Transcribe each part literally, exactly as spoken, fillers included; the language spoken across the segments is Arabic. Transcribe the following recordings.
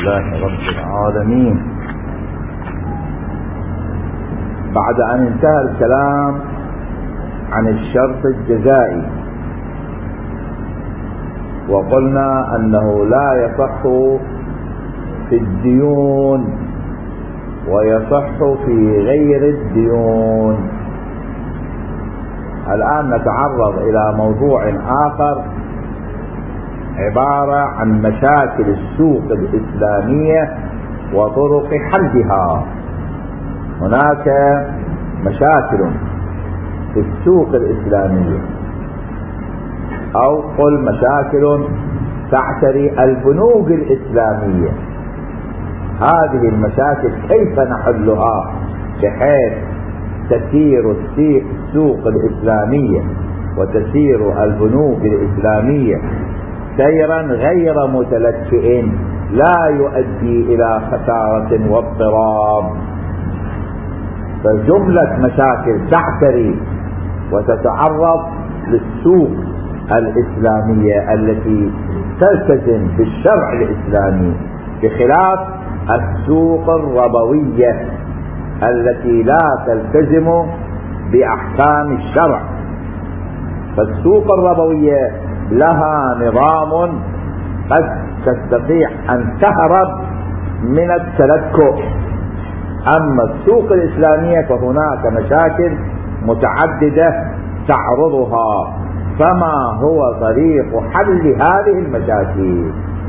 لله رب العالمين. بعد أن انتهى الكلام عن الشرط الجزائي وقلنا أنه لا يصح في الديون ويصح في غير الديون، الآن نتعرض إلى موضوع آخر عبارة عن مشاكل السوق الإسلامية وطرق حلها. هناك مشاكل في السوق الإسلامية، أو قل مشاكل تعتري البنوك الإسلامية. هذه المشاكل كيف نحلها بحيث تسير السوق الإسلامية وتسير البنوك الإسلامية سيرا غير متلكئ لا يؤدي إلى خسارة واضطراب. فجملة مشاكل تعتري وتتعرض للسوق الإسلامية التي تلتزم بالشرع الإسلامي، بخلاف السوق الربوية التي لا تلتزم بأحكام الشرع. فالسوق الربوية لها نظام قد تستطيع أن تهرب من التلكؤ، أما السوق الإسلامية فهناك مشاكل متعددة تعرضها. فما هو طريق حل هذه المشاكل؟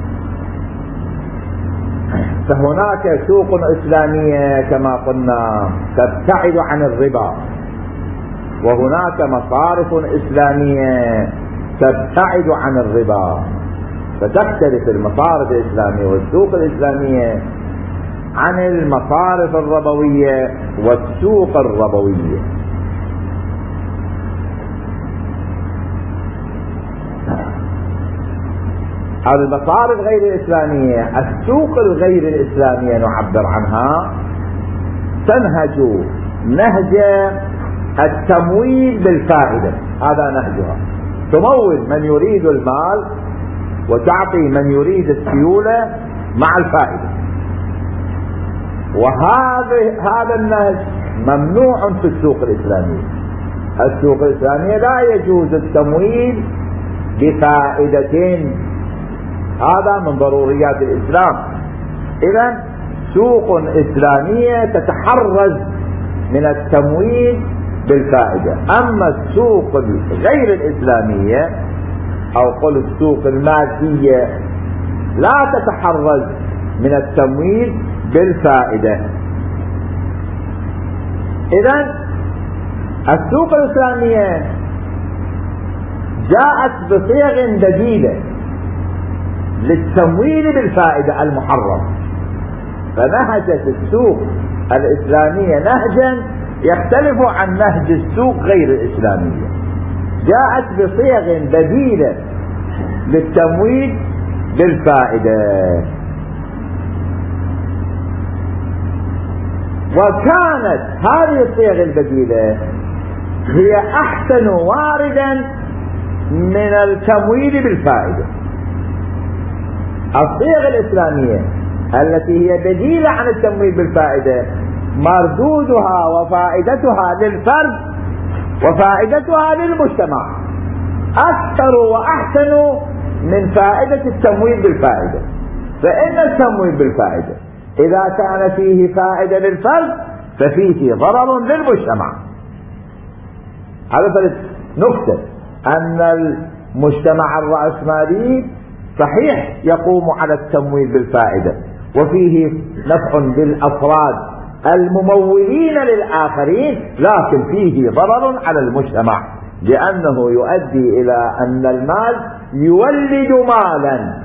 فهناك سوق إسلامية كما قلنا تبتعد عن الربا، وهناك مصارف إسلامية تبتعد عن الربا. فتختلف المصارف الإسلامية والسوق الإسلامية عن المصارف الربوية والسوق الربوية. المصارف غير الإسلامية، السوق الغير الإسلامية نعبر عنها، تنهج نهج التمويل بالفائدة. هذا نهجها، تمول من يريد المال وتعطي من يريد السيولة مع الفائدة. وهذا هذا النهج ممنوع في السوق الإسلامية. السوق الإسلامية لا يجوز التمويل بفائدة، هذا من ضروريات الإسلام. إذن سوق إسلامية تتحرز من التمويل بالفائدة. أما السوق غير الإسلامية أو قل السوق المادية لا تتحرز من التمويل بالفائدة. إذن السوق الإسلامية جاءت بصيغ جديدة للتمويل بالفائدة المحرم. فنهجت السوق الإسلامية نهجا يختلف عن نهج السوق غير الإسلامية، جاءت بصيغ بديلة للتمويل بالفائدة. وكانت هذه الصيغ البديلة هي أحسن واردا من التمويل بالفائدة. الصيغ الإسلامية التي هي بديلة عن التمويل بالفائدة مردودها وفائدتها للفرد وفائدتها للمجتمع أكثر وأحسن من فائدة التمويل بالفائدة. فإن التمويل بالفائدة إذا كان فيه فائدة للفرد ففيه ضرر للمجتمع. هذا نكتة، أن المجتمع الرأسمالي صحيح يقوم على التمويل بالفائدة وفيه نفع بالأفراد الممولين للآخرين، لكن فيه ضرر على المجتمع، لأنه يؤدي إلى أن المال يولد مالا.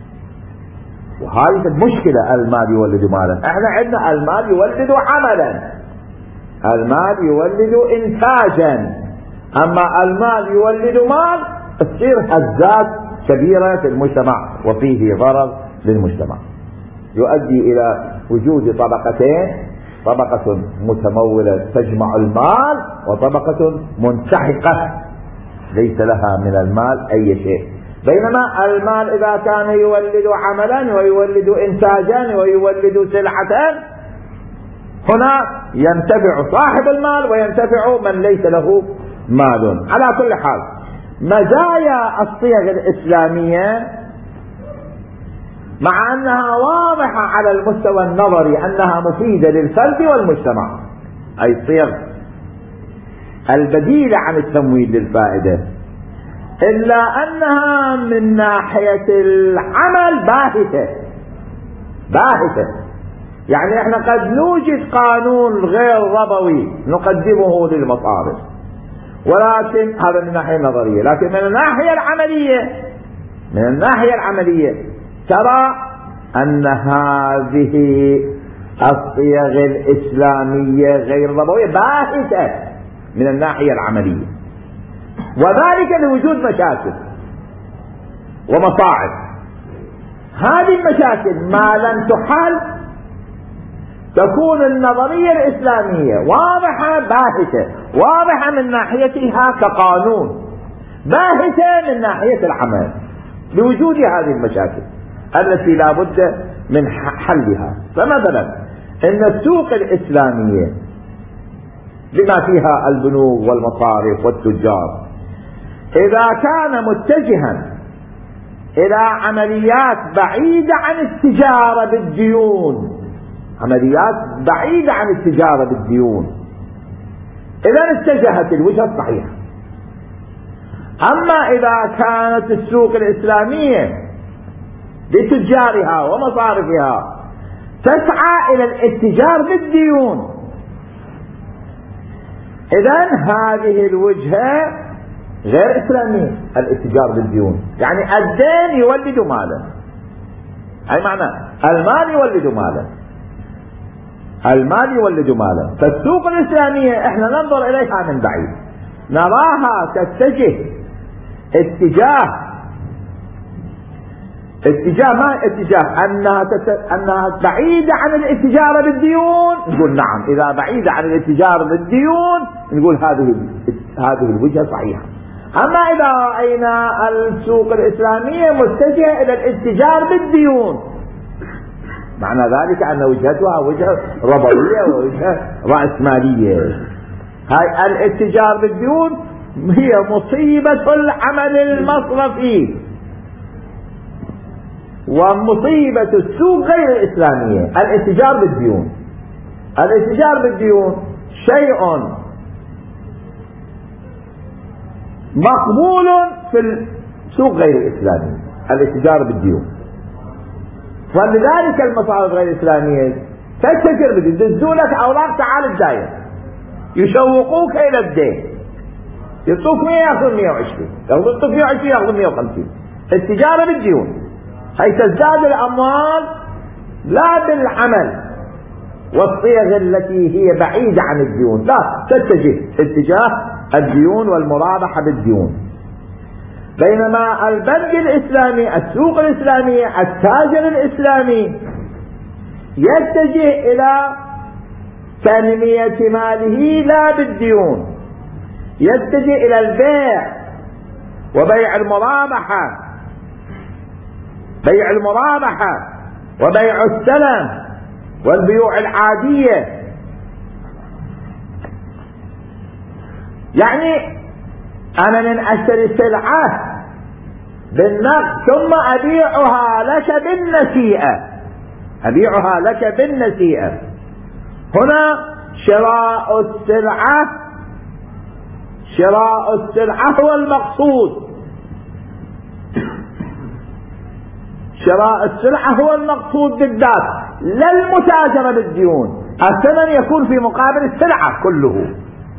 وهذه المشكلة، المال يولد مالا. احنا عندنا المال يولد عملا، المال يولد إنتاجا. أما المال يولد مال تصير هزات كبيرة في المجتمع وفيه ضرر للمجتمع، يؤدي إلى وجود طبقتين، طبقة متمولة تجمع المال وطبقة منسحقة ليس لها من المال أي شيء. بينما المال إذا كان يولد عملا ويولد إنتاجا ويولد سلعة، هنا ينتفع صاحب المال وينتفع من ليس له مال. على كل حال، مزايا الصيغ الإسلامية مع أنها واضحة على المستوى النظري أنها مفيدة للفرد والمجتمع، أي الصيغ البديلة عن التمويل للفائدة، إلا أنها من ناحية العمل باهتة باهتة. يعني احنا قد نوجد قانون غير ربوي نقدمه للمصارف، ولكن هذا من الناحية النظرية، لكن من الناحية العملية من الناحية العملية ترى أن هذه الصيغ الإسلامية غير ربوية باهتة من الناحية العملية، وذلك لوجود مشاكل ومصاعب. هذه المشاكل ما لم تحل تكون النظرية الإسلامية واضحة باهتة، واضحة من ناحيتها كقانون، باهتة من ناحية العمل، لوجود هذه المشاكل التي لا بد من حلها. فمثلا إن السوق الإسلامية بما فيها البنوك والمصارف والتجار إذا كان متجها إلى عمليات بعيدة عن التجارة بالديون، عمليات بعيدة عن التجارة بالديون، إذا اتجهت الوجهة الصحيحة. أما إذا كانت السوق الإسلامية لتجارها ومصارفها تسعى إلى الاتجار بالديون، إذن هذه الوجهة غير إسلامية، الاتجار بالديون. يعني الدين يولد مالا، أي معنى المال يولد مالا، المال يولد مالا. فالسوق الإسلامية احنا ننظر إليها من بعيد، نراها تتجه اتجاه اتجاه ما اتجاه انها تت... انها بعيدة عن الاتجار بالديون، نقول نعم. اذا بعيدة عن الاتجار بالديون نقول هذه هذه الوجهة صحيحة. اما اذا رأينا السوق الإسلامية متجهة الى الاتجار بالديون، معنى ذلك ان وجهتها وجهة ربوية ووجهة رأسمالية. هاي الاتجار بالديون هي مصيبة العمل المصرفي، ومصيبة السوق غير الإسلامية الاتجار بالديون. الاتجار بالديون شيء مقبول في السوق غير الإسلامي، الاتجار بالديون. ولذلك المصارف غير الإسلامية تتجر بدين، يدزولك أوراق تعال الداير، يشوقوك إلى الدين، يعطوك مئة ياخذ مئة وعشرين، يعطوك مئة وعشرين ياخذ مئة وخمسين. التجارة بالديون هي تزداد الأموال لا بالعمل والصيغ التي هي بعيدة عن الديون، لا، تتجه اتجاه الديون والمرابحة بالديون. بينما البنك الإسلامي، السوق الإسلامي، التاجر الإسلامي يتجه إلى تنمية ماله لا بالديون، يتجه إلى البيع وبيع المرابحة، بيع المرابحة وبيع السلم والبيوع العادية. يعني أنا من أشتري سلعة بالنقد ثم أبيعها لك بالنسيئة، أبيعها لك بالنسيئة. هنا شراء السلعة شراء السلعة هو المقصود، شراء السلعة هو المقصود بالذات، لا المتاجرة بالديون. الثمن يكون في مقابل السلعة كله.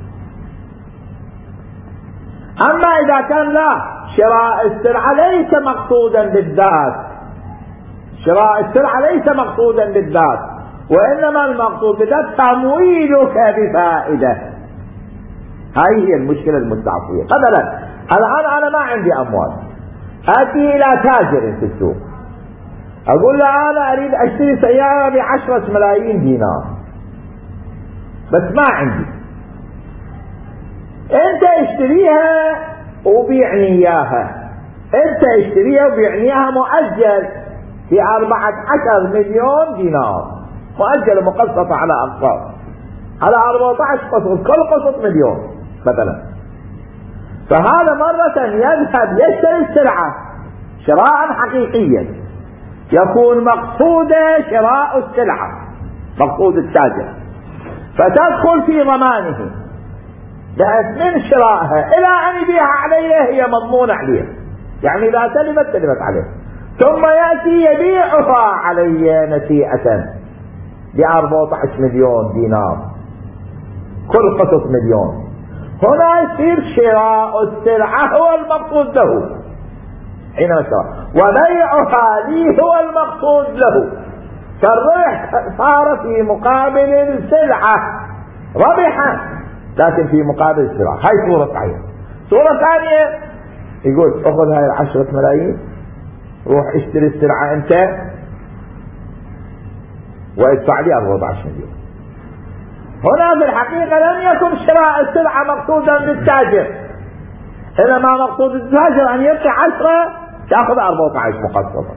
أما إذا كان لا، شراء السلعة ليس مقصودا بالذات، شراء السلعة ليس مقصودا بالذات، وإنما المقصود بالذات تمويلك بفائدة. هاي هي المشكلة المستعصية. مثلا الآن أنا ما عندي أموال، آتي إلى تاجر في السوق أقول له أنا أريد أشتري سيارة بعشرة ملايين دينار، بس ما عندي، أنت اشتريها وبيعني إياها، انت اشتريها وبيعنيها مؤجل في أربعة عشر مليون دينار، مؤجلة مقسطة على أقساط، على أربعة عشر قسط، كل قسط مليون مثلا. فهذا مرة يذهب يشتري السلعة شراء حقيقيا، يكون مقصوده شراء السلعة، مقصود التاجر، فتدخل في ضمانه بحيث من شرائها إلى أن يبيعها عليه هي مضمونة عليه، يعني إذا تلفت تلفت عليه، ثم يأتي يبيعها علي نسيئة بأربعة عشر مليون دينار، كل قسط مليون. هنا يصير شراء السلعة هو المقصود له حينما شراء، وبيعها لي هو المقصود له، فالربح صار في مقابل السلعة ربحا، لكن في مقابل الشراء. هاي صورة صحيحة. صورة ثانية يقول اخذ هاي عشرة ملايين، روح اشتري السلعة انت وادفع لي أربعة عشر مليون. هنا في الحقيقة لم يكن شراء السلعة مقصودا بالتاجر، انما مقصود التاجر ان يبقي عشرة تاخذ أربعة عشر مقسطة.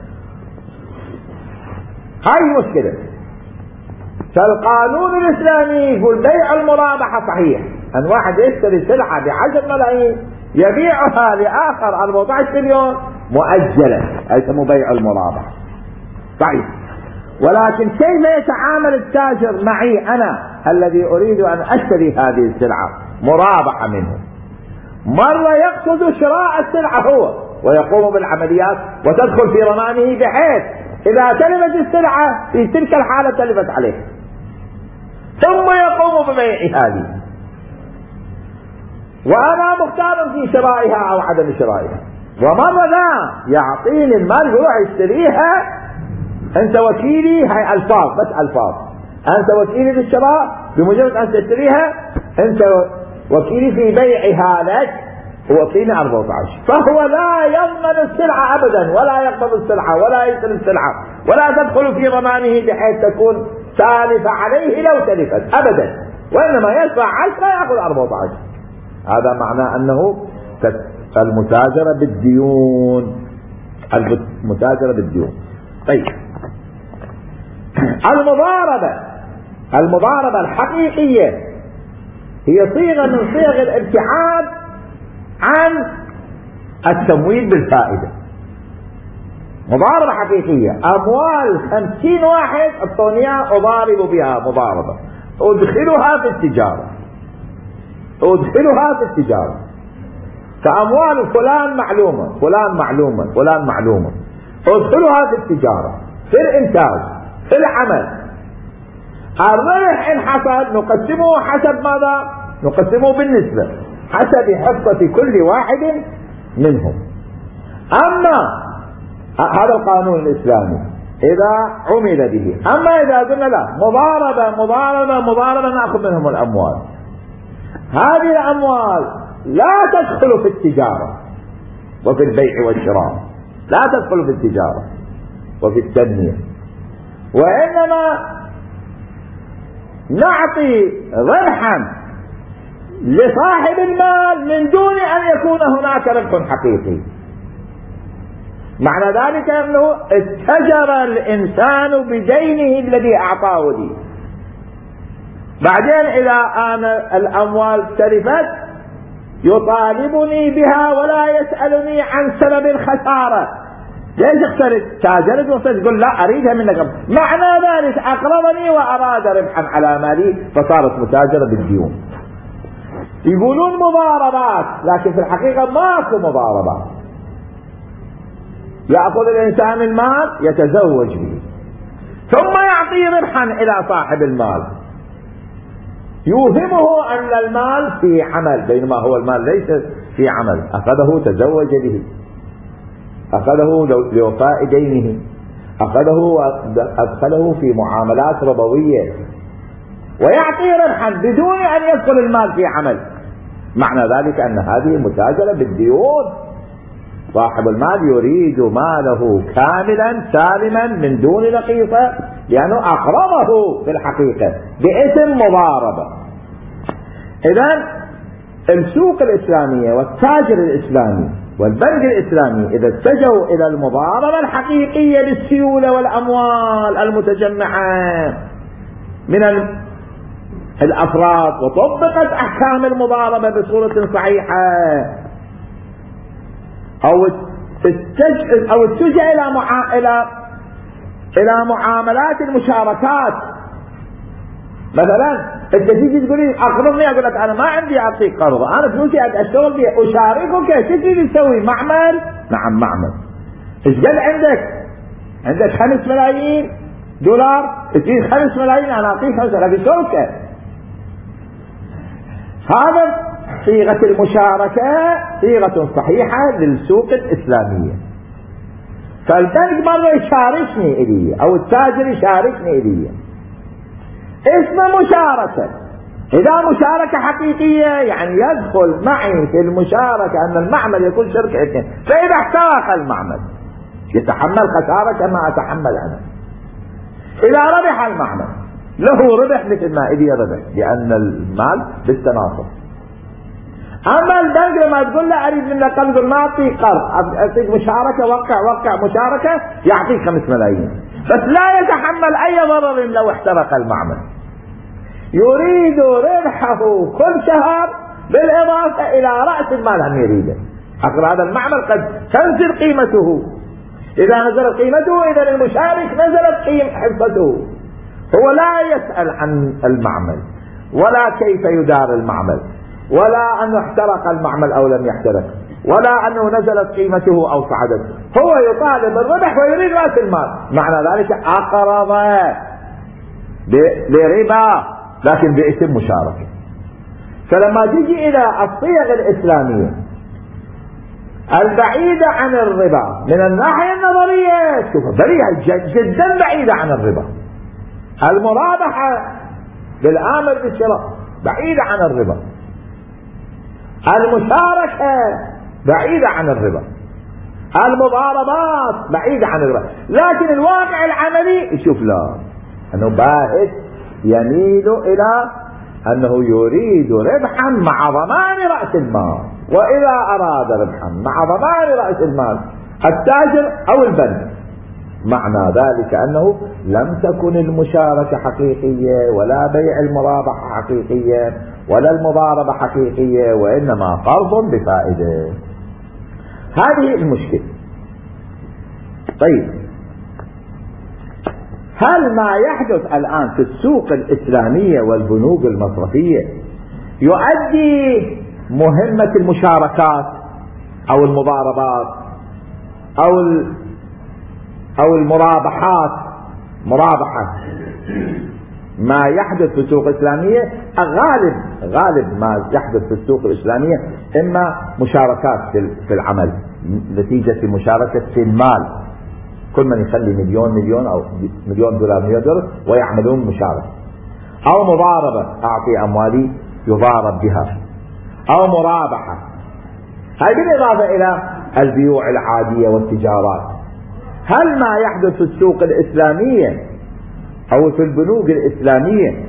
هاي مشكلة. فالقانون الاسلامي يقول بيع المرابحة صحيح، ان واحد يشتري سلعة بعشر ملايين يبيعها لاخر أربعة عشر مليون مؤجلة، يسمى بيع المرابحة صحيح. ولكن كيف يتعامل التاجر معي انا الذي اريد ان اشتري هذه السلعة مرابحة منه؟ مرة يقصد شراء السلعة هو ويقوم بالعمليات وتدخل في ضمانه، بحيث اذا تلفت السلعة في تلك الحالة تلفت عليه، ثم يقوم ببيع هذه، وانا مختار في شرائها او عدم شرائها. ومرة لا يعطيني المال يروح يشتريها، انت وكيلي، هاي الفاظ بس الفاظ، انت وكيلي في الشراء، بمجرد ان تشتريها انت وكيلي في بيعها لك، وكيلي أربعة عشر. فهو لا يضمن السلعة ابدا، ولا يقبض السلعة، ولا يسل السلعة، ولا تدخل في ضمانه بحيث تكون تالفة عليه لو تلفت ابدا، وانما يدفع عشرة ياخذ أربعة عشر. هذا معناه انه المتاجرة بالديون، المتاجرة بالديون. طيب المضاربة، المضاربة الحقيقية هي صيغة من صيغ الابتعاد عن التمويل بالفائدة. مضاربة حقيقية، أموال خمسين واحد أعطونيها أضارب بها مضاربة، أدخلها في التجارة، أدخلها في التجارة. فأموال فلان معلومة، فلان معلومة، فلان معلومة، أدخلها في التجارة، في الإنتاج، في العمل. الربح إن حصل نقسمه حسب ماذا؟ نقسمه بالنسبة حسب حصة كل واحد منهم. أما هذا القانون الإسلامي إذا عمل به. أما إذا قلنا لا مضاربة مضاربة مضاربة نأخذ منهم الأموال، هذه الأموال لا تدخل في التجارة وفي البيع والشراء، لا تدخل في التجارة وفي التنمية، وإنما نعطي ربحا لصاحب المال من دون أن يكون هناك ربح حقيقي. معنى ذلك أنه اتجر الإنسان بدينه الذي أعطاه لي، بعدين إذا أنا الأموال تلفت يطالبني بها ولا يسألني عن سبب الخسارة. ليش اخترت؟ تاجرت وصلت تقول لا أريدها منك، معنى ذلك أقرضني وأراد ربحا على مالي فصارت متاجرة بالديون. يقولون مضاربات، لكن في الحقيقة ماكو مضاربات. يأخذ الإنسان المال يتزوج به، ثم يعطي ربحا إلى صاحب المال، يوهمه أن المال في عمل، بينما هو المال ليس في عمل. أخذه تزوج به، أخذه لوفاء دينه، أخذه وأدخله في معاملات ربوية، ويعطي ربحا بدون أن يدخل المال في عمل. معنى ذلك أن هذه متاجرة بالديون. صاحب المال يريد ماله كاملا سالما من دون نقيصة، لأنه أقرضه في الحقيقة باسم مضاربة. إذن السوق الإسلامية والتاجر الإسلامي والبنك الإسلامي إذا اتجهوا إلى المضاربة الحقيقية للسيولة والأموال المتجمعة من الأفراد وطبقت أحكام المضاربة بصورة صحيحة، أو اتجه أو اتجه إلى معا... إلى إلى معاملات المشاركات. مثلا انت تيجي تقول لي اقرضني، اقول لك انا ما عندي اعطيك قرض، انا فلوسي اشتغل بها اشاركك. شو تريد تسوي؟ معمل؟ نعم معمل. ايش قد عندك؟ عندك خمس ملايين دولار، تريد خمس ملايين انا اعطيك خمس ملايين شركه. هذا صيغه المشاركه صيغه صحيحه للسوق الاسلاميه. فالبنك مره يشاركني الي او التاجر يشاركني الي، اسمه مشاركة. إذا مشاركة حقيقية يعني يدخل معي في المشاركة أن المعمل يكون شركة اثنين، فإذا احترق المعمل يتحمل خسارة كما أتحمل أنا. إذا ربح المعمل له ربح مثل ما إلي ربح، لأن المال بالتناصر. أما البنك لما تقول له أريد منك قرض، ما أعطيك قرض، أعطيك مشاركة، وقع وقع مشاركة، يعطيك خمس ملايين، بس لا يتحمل أي ضرر لو احترق المعمل. يريد ربحه كل شهر بالإضافة إلى رأس المال هم يريده. حقر هذا المعمل قد تنزل قيمته، إذا نزلت قيمته إذا المشارك نزلت قيمة حصته. هو لا يسأل عن المعمل ولا كيف يدار المعمل ولا أنه احترق المعمل أو لم يحترق ولا أنه نزلت قيمته أو صعدت، هو يطالب الربح ويريد رأس المال. معنى ذلك أقرض بربا لكن باسم مشاركة. فلما تجي إلى الصيغ الإسلامية البعيدة عن الربا من الناحية النظرية، شوف بريئة جدا بعيدة عن الربا. المرابحة بالآمر بالشراء بعيدة عن الربا، المشاركة بعيدة عن الربا، المضاربات بعيدة عن الربا. لكن الواقع العملي يشوف لا، أنه باهت يميل إلى أنه يريد ربحا مع ضمان رأس المال. وإذا أراد ربحا مع ضمان رأس المال التاجر أو البنك، معنى ذلك أنه لم تكن المشاركة حقيقية ولا بيع المرابحة حقيقية ولا المضاربة حقيقية، وإنما قرض بفائدة. هذه المشكلة. طيب، هل ما يحدث الآن في السوق الإسلامية والبنوك المصرفية يؤدي مهمة المشاركات أو المضاربات أو أو المرابحات؟ مرابحة ما يحدث في السوق الإسلامية غالب غالب ما يحدث في السوق الإسلامية إما مشاركات في العمل نتيجة مشاركة في المال، كل من يخلي مليون مليون أو مليون دولار مليون دولار ويعملون مشاركة، أو مضاربة أعطي أموالي يضارب بها، أو مرابحة. هذه بالإضافة إلى البيوع العادية والتجارات. هل ما يحدث في السوق الإسلامية أو في البنوك الإسلامية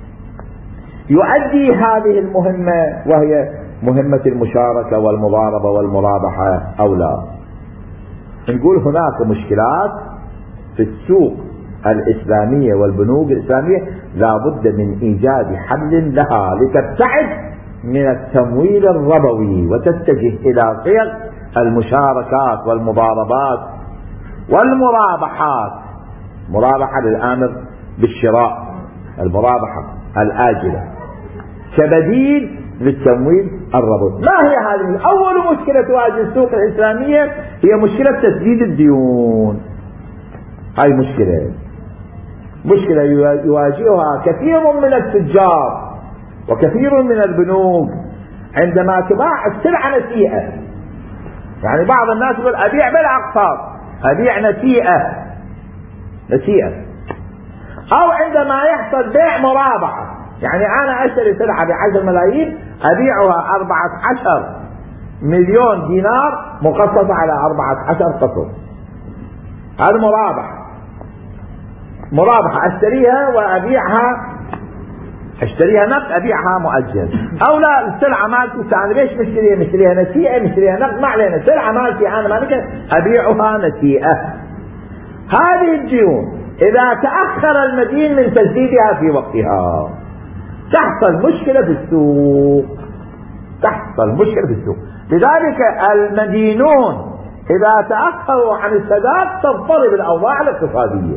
يؤدي هذه المهمة وهي مهمة المشاركة والمضاربة والمرابحة أو لا؟ نقول هناك مشكلات في السوق الإسلامية والبنوك الإسلامية لا بد من إيجاد حل لها لتبتعد من التمويل الربوي وتتجه إلى صيغ المشاركات والمضاربات والمرابحات. مرابحة للآمر بالشراء، المرابحة الآجلة كبديل للتمويل الربوي. ما هي هذه؟ أول مشكلة تواجه السوق الإسلامية هي مشكلة تسديد الديون. هاي مشكلة مشكلة يواجهها كثير من التجار وكثير من البنوك عندما تباع السلعة نسيئة. يعني بعض الناس يقول أبيع بالأقساط، أبيع نسيئة نسيئة أو عندما يحصل بيع مرابحة، يعني أنا أشتري سلعة بعشر ملايين أبيعها أربعة عشر مليون دينار مقسطة على أربعة عشر قسط. هذا مرابحة. مرابحة أشتريها وأبيعها اشتريها نقد ابيعها مؤجل، او لا السلعه مالتي انا ليش مشتريها؟ مشتريها نسيئه، مشتريها نقد، ما علينا، السلعه مالتي انا مالك ابيعها نسيئه. هذه الديون اذا تاخر المدين من تسديدها في وقتها تحصل مشكله في السوق، تحصل مشكله في السوق. لذلك المدينون اذا تاخروا عن السداد تضطرب الاوضاع الاقتصاديه.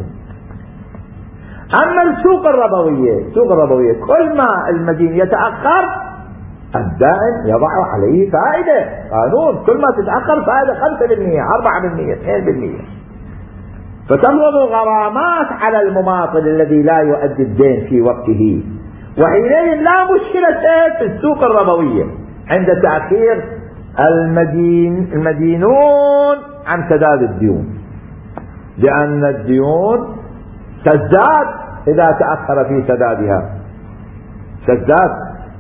اما السوق الربويه، السوق الربويه كل ما المدين يتاخر الدائن يضع عليه فائده، قانون كل ما تتاخر فائده خمسة بالمئة أربعة بالمئة اثنين بالمئة، فتفرض غرامات على المماطل الذي لا يؤدي الدين في وقته، وحينئذ لا مشكله في السوق الربويه عند تاخير المدين المدينون عن سداد الديون، لان الديون تزداد إذا تأخر في سدادها، تزداد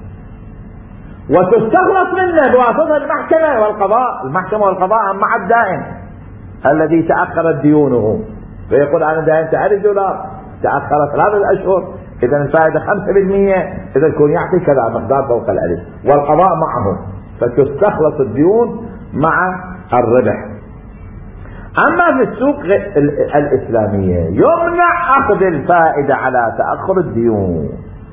وتستخلص منه بواسطة المحكمة والقضاء، المحكمة والقضاء مع الدائن الذي تأخرت ديونه، فيقول أنا دائنت ألف دولار تأخرت ثلاثة أشهر، إذا الفائدة خمسة بالمئة، إذا يكون يعطي كذا مقدار فوق الألف، والقضاء معه، فتستخلص الديون مع الربح. أما في السوق الإسلامية يمنع أخذ الفائدة على تأخر الديون،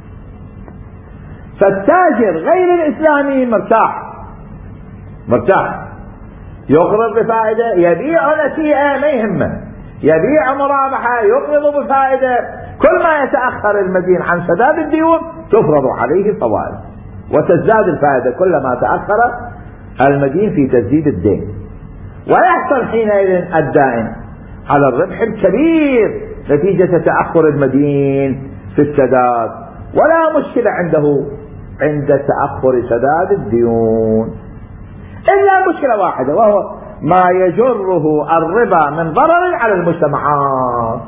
فالتاجر غير الإسلامي مرتاح مرتاح يقرض بفائدة، يبيع نسيئة ما يهمه، يبيع مرابحة يقرض بفائدة، كل ما يتأخر المدين عن سداد الديون تفرض عليه فوائد وتزداد الفائدة كلما تأخر المدين في تسديد الدين، ويحصل حينئذ الدائن على الربح الكبير نتيجة تأخر المدين في السداد، ولا مشكلة عنده عند تأخر سداد الديون، إلا مشكلة واحدة وهو ما يجره الربا من ضرر على المجتمعات.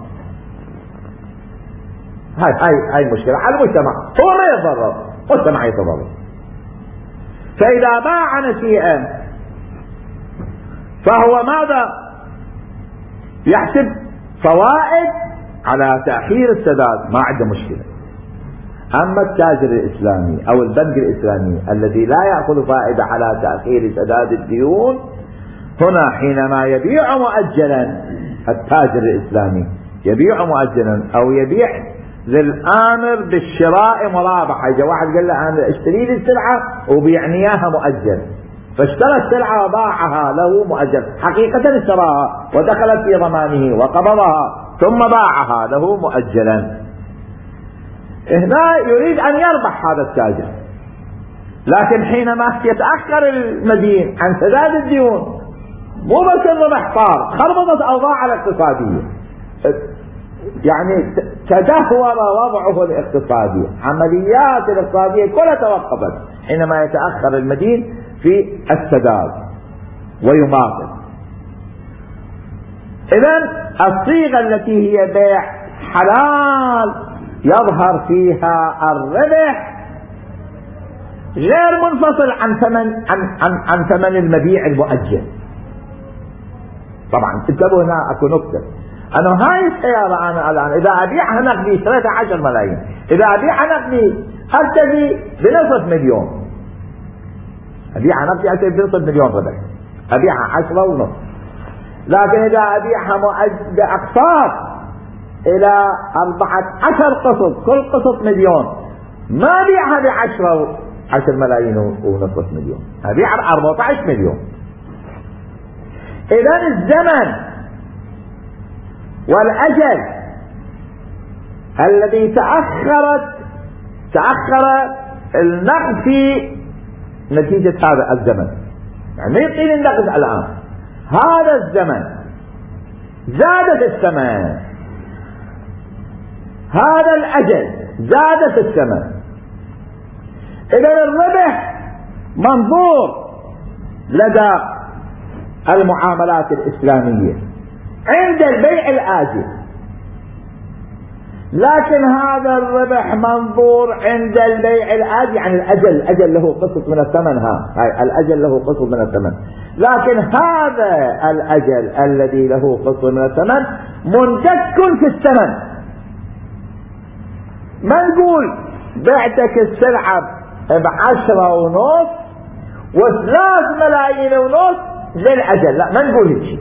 هاي هاي هاي مشكلة على المجتمع، هو ما يتضرر، المجتمع يتضرر. فإذا باع نسيئا فهو ماذا؟ يحسب فوائد على تأخير السداد، ما عنده مشكلة. أما التاجر الإسلامي أو البنك الإسلامي الذي لا يأخذ فائدة على تأخير سداد الديون، هنا حينما يبيع مؤجلا التاجر الإسلامي يبيع مؤجلا أو يبيع للآمر بالشراء مرابحة، إذا واحد قال له أنا اشتري لي السلعة وبيعني إياها مؤجل، فاشترى السلعة وباعها له مؤجل، حقيقة اشتراها ودخلت في ضمانه وقبضها ثم باعها له مؤجلا، هنا يريد أن يربح هذا التاجر، لكن حينما يتأخر المدين عن سداد الديون مو بس الربح صار، خربطت أوضاع الاقتصادية، يعني تدهور وضعه الاقتصادي، عمليات الاقتصادية كلها توقفت حينما يتأخر المدين في السداد ويماطل. إذن الصيغة التي هي بيع حلال يظهر فيها الربح غير منفصل عن ثمن عن عن عن ثمن المبيع المؤجل. طبعا انتبهوا هنا اكو نكته، انا هاي السياره انا الان اذا ابيعها نقدي ثلاثة عشر ملايين، اذا ابيعها نقدي ارتدي بنصف مليون، ابيعها نقدي ارتدي بنصف مليون ربح، ابيعها عشرة ونصف. لكن اذا ابيعها باقساط الى اربعة عشر قسط، كل قسط مليون، ما ابيعها بعشرة عشر ملايين ونصف مليون، ابيعها باربعة عشر مليون. اذا الزمن والاجل الذي تاخرت تاخر النقد في نتيجة هذا الزمن، يعني ما يعطيني النقد الان، هذا الزمن زادت الثمن، هذا الاجل زادت الثمن. اذا الربح منظور لدى المعاملات الاسلامية عند البيع الاجل، لكن هذا الربح منظور عند البيع الاجل، يعني الاجل الاجل له قسط من الثمن، ها هاي الاجل له قسط من الثمن، لكن هذا الاجل الذي له قسط من الثمن مندك في الثمن. ما نقول بعتك السلعة بعشرة ونص وثلاث ملايين ونص للأجل، لا ما نقول هيك.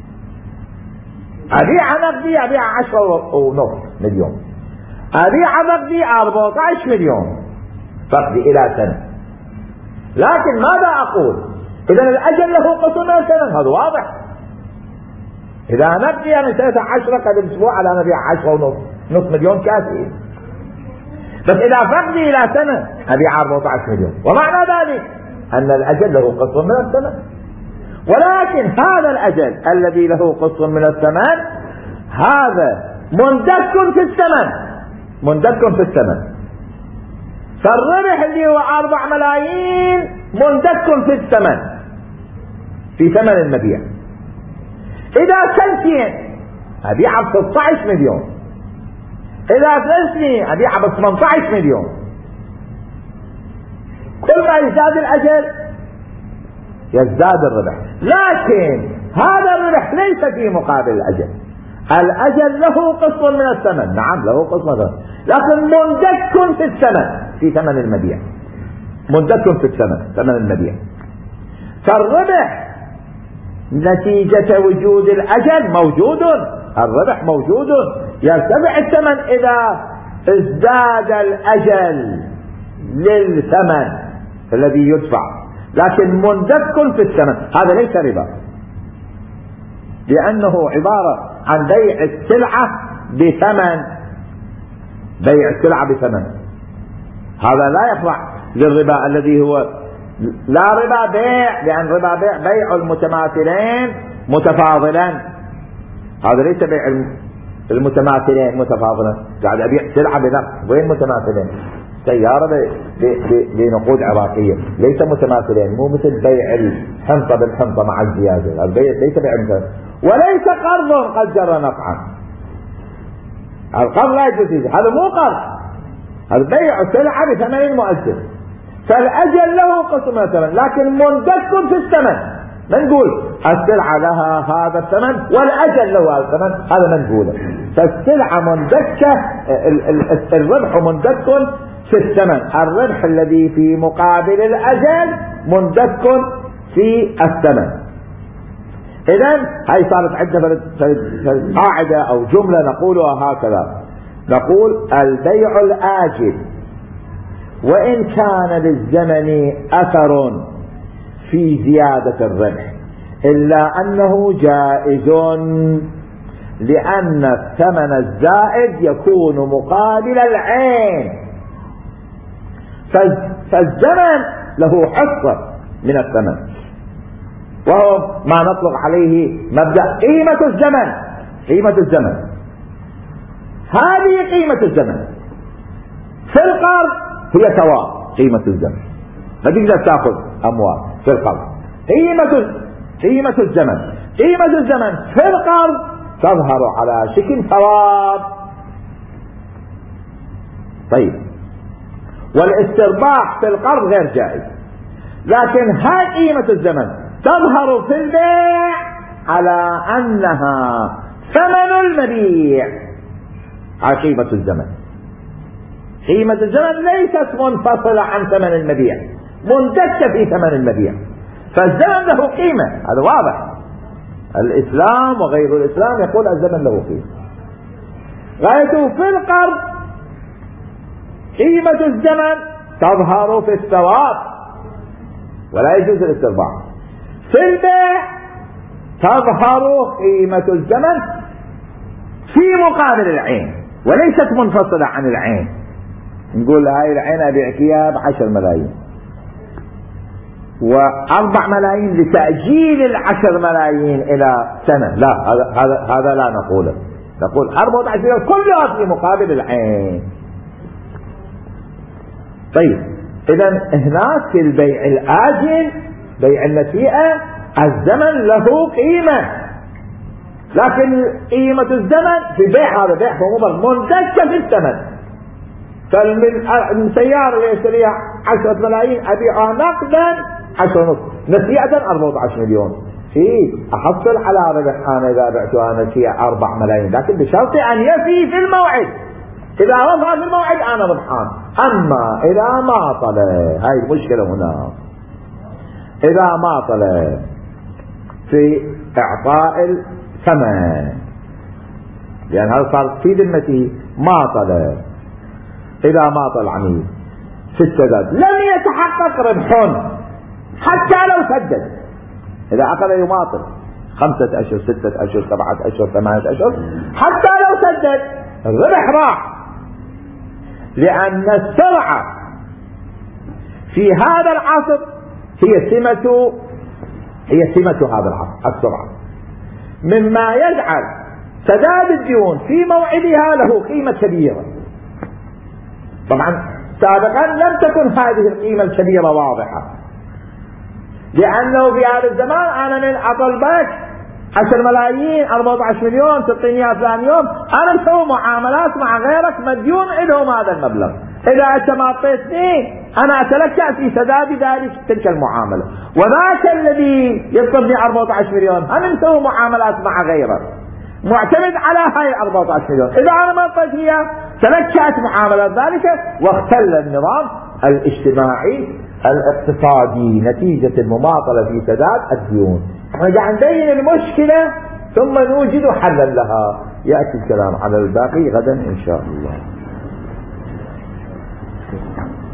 أبيع نقدي أبيع عشرة ونص مليون، أبيع نقدي أربعة عشر مليون، فقدي إلى سنة. لكن ماذا أقول؟ إذا الأجل له قسم من السنة، هذا واضح. إذا نقدي أنا سنة عشرة قد أسبوع على نبيع عشرة ونص، نص مليون كافي. بس إذا فقدي إلى سنة أبيع أربعة عشر مليون، ومعنى ذلك أن الأجل له قسم من الثمن. ولكن هذا الأجل الذي له قسم من الثمن هذا مندك في الثمن، مندك في الثمن. فالربح اللي هو أربع ملايين مندك في الثمن، في ثمن المبيع. إذا سنتين أبيع ب ستة عشر مليون، إذا ثلاث سنين أبيع ب ثمانية عشر مليون. كل ما يزداد الأجل يزداد الربح، لكن هذا الربح ليس في مقابل الأجل. الأجل له قسم من الثمن، نعم له قسم من الثمن، لكن مندك في الثمن، في ثمن المبيع، مندك في الثمن، ثمن المبيع. فالربح نتيجة وجود الأجل موجود، الربح موجود، يرتفع الثمن إذا ازداد الأجل للثمن الذي يدفع، لكن مندك في الثمن. هذا ليس ربا، لأنه عبارة عن بيع السلعة بثمن، بيع السلعة بثمن. هذا لا يخضع للربا الذي هو لا ربا بيع، لأن ربا بيع بيع المتماثلين متفاضلا، هذا ليس بيع المتماثلين متفاضلا. قاعد أبيع سلعة بنقد، وين متماثلين؟ سيارة بنقود عراقية، ليس متماثلين، مو مثل بيع الحنطة بالحنطة مع الزيادة، البيع ليس بيع مثل. وليس قرض قد جرى نفعا، القرض لا يجوز، هذا مو قرض، هذا بيع سلعة بثمن مؤجل. فالأجل له قسم الثمن، لكن مندك في الثمن. ما نقول السلعة لها هذا الثمن والأجل له هذا الثمن، هذا ما نقوله. فالسلعة مندكة، الربح مندك في الثمن، الربح الذي في مقابل الأجل مندك في الثمن. إذن هاي صارت عندنا قاعدة أو جملة نقولها هكذا، نقول البيع الآجل وإن كان للزمن أثر في زيادة الربح إلا أنه جائز، لأن الثمن الزائد يكون مقابل العين، فالزمن له حصة من الثمن، وهو ما نطلق عليه مبدأ قيمة الزمن. قيمة الزمن هذه قيمة الزمن، في القرض هي سواء قيمة الزمن، ما تقدر تأخذ أموال في القرض. قيمة قيمة الزمن قيمة الزمن في القرض تظهر على شكل ثواب. طيب، والاسترباح في القرض غير جائز، لكن هاي قيمة الزمن تظهر في البيع على أنها ثمن المبيع على قيمة الزمن. قيمة الزمن ليست منفصلة عن ثمن المبيع، مندكة في ثمن المبيع، فالزمن له قيمة، هذا واضح. الإسلام وغير الإسلام يقول الزمن له قيمة. غايته في القرض قيمة الزمن تظهر في الثواب ولا يجوز الاسترباح. في البيع تظهر قيمة الزمن في مقابل العين وليست منفصلة عن العين. نقول هاي العين أبيعك إياها بعشر ملايين وأربع ملايين لتأجيل العشر ملايين إلى سنة، لا، هذا هذا هذا لا نقوله. نقول أربعة عشر كلها في مقابل العين. طيب، إذا هناك في البيع الآجل بيع النسيئة الزمن له قيمة، لكن قيمة الزمن في بيع هذا بيع فهو مندكة في الثمن. فالسيارة اللي يشتريها عشرة ملايين أبيعها نقدا عشرة ونص، نسيئة أربعة عشر مليون، في أحصل على ربح أنا إذا بعتها نسيئة أربع ملايين، لكن بشرط أن يفي في الموعد. إذا وصل في الموعد أنا ربحان. أما إذا ما طلع، هاي المشكلة هنا، إذا ما طلع في إعطاء الثمن، لأن هذا صار في ذمته، ما طلع، إذا ما طلع العميل في السداد لم يتحقق ربح حتى لو سدد. إذا أخذ يماطل خمسة أشهر ستة أشهر سبعة أشهر ثمانية أشهر، حتى لو سدد الربح راح، لأن السرعة في هذا العصر هي سمة هي سمة هذا العصر، السرعة، مما يجعل سداد الديون في موعدها له قيمة كبيرة. طبعا سابقا لم تكن هذه القيمة الكبيرة واضحة، لأنه في هذا الزمان أنا من أطلبك عشر ملايين أربعة عشر مليون ستمائة فلان يوم، أنا مسوي معاملات مع غيرك مديون عندهم هذا المبلغ، إذا أنت ما أعطيتني أنا أتلكأ في سداد ذلك تلك المعاملة. وذاك الذي يطلبني أربعة عشر مليون أنا مسوي معاملات مع غيرك معتمد على هاي أربعة عشر مليون، إذا أنا ما أعطيت هي تلكأت معاملات ذلك، واختل النظام الاجتماعي الاقتصادي نتيجة المماطلة في سداد الديون. احنا قاعد نبين المشكلة ثم نوجد حلا لها، يأتي الكلام على الباقي غدا إن شاء الله.